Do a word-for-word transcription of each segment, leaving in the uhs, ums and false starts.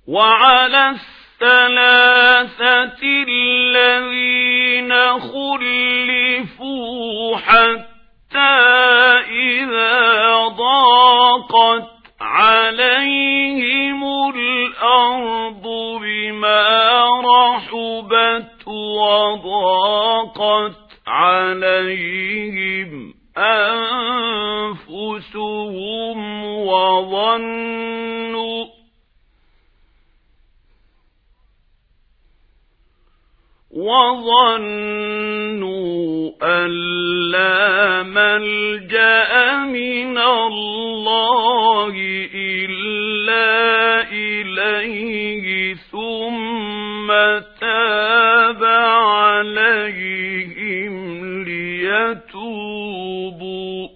وعلى الثلاثة الذين خلفوا حتى إذا ضاقت عليهم الأرض بما رحبت وضاقت عليهم أنفسهم وظنوا وظنوا أن لا ملجأ من الله إلا إليه ثم تاب عليهم ليتوبوا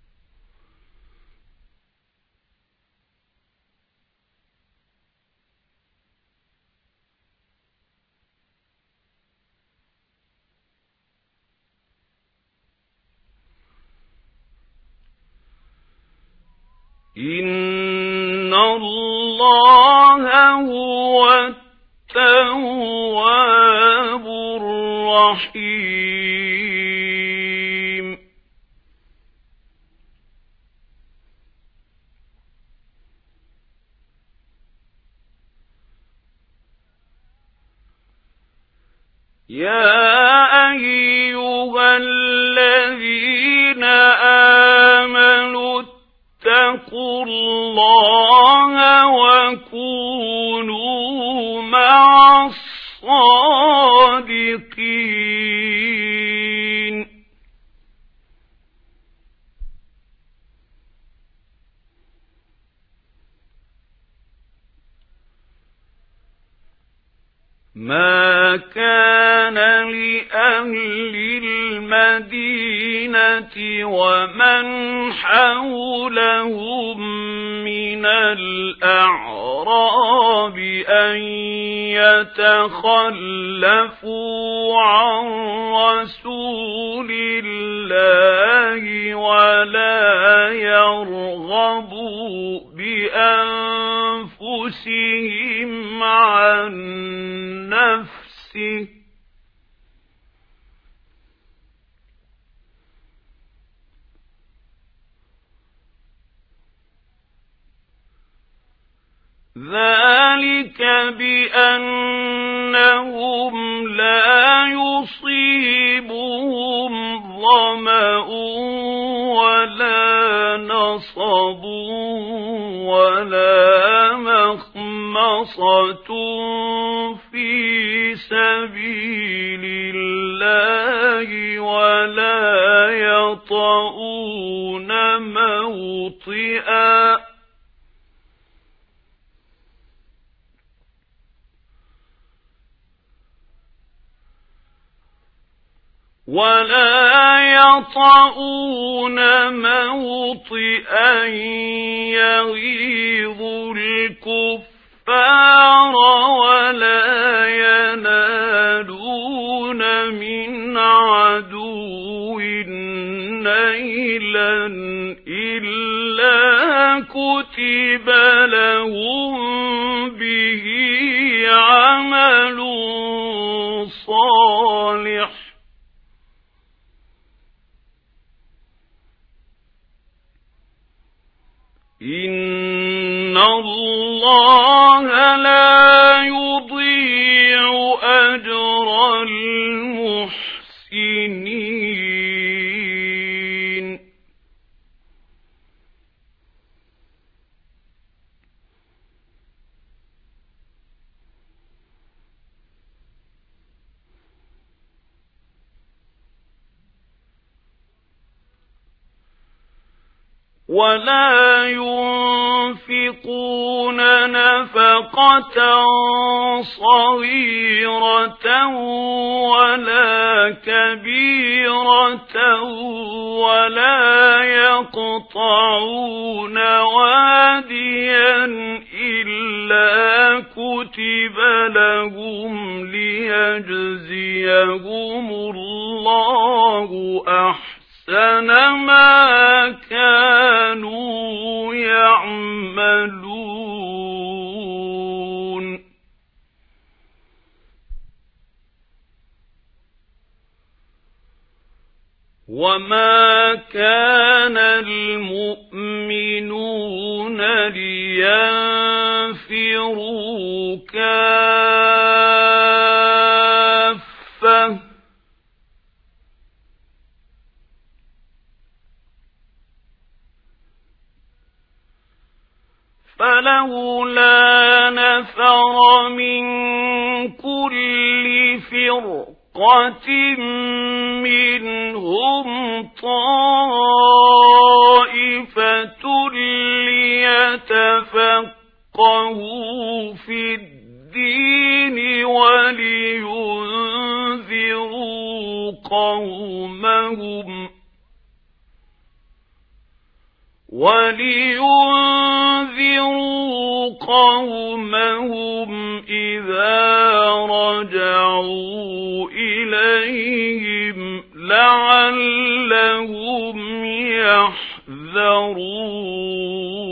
إن الله هو التواب الرحيم يا أيها الذين آمنوا اتقوا الله وكونوا مع الصادقين ما كان لأهل المدينة ومن حولهم من الأعراب أن يتخلفوا عن رسول الله ولا يرغبوا بأنفسهم عن نفسه ذلك بأنهم لا يصيبهم ظمأ ولا نصب ولا مخمصة في سبيل الله ولا يطؤون موطئا ولا يطؤون موطئا يغيظ الكفار ولا ينالون من عدو نيلا إلا كتب لهم به عمل صالح إن الله لا يضيع أجر المحسنين ولا ينفقون نفقة صغيرة ولا كبيرة ولا يقطعون واديا إلا كتب لهم ليجزيهم الله أحسن ما كانوا يعملون وما كان المؤمنون لينفروا كافة فلولا نفر من كل فرقة منهم طائفة ليتفقهوا في الدين ولينذروا قومهم ولينذروا قومهم إذا رجعوا إليهم لعلهم يحذرون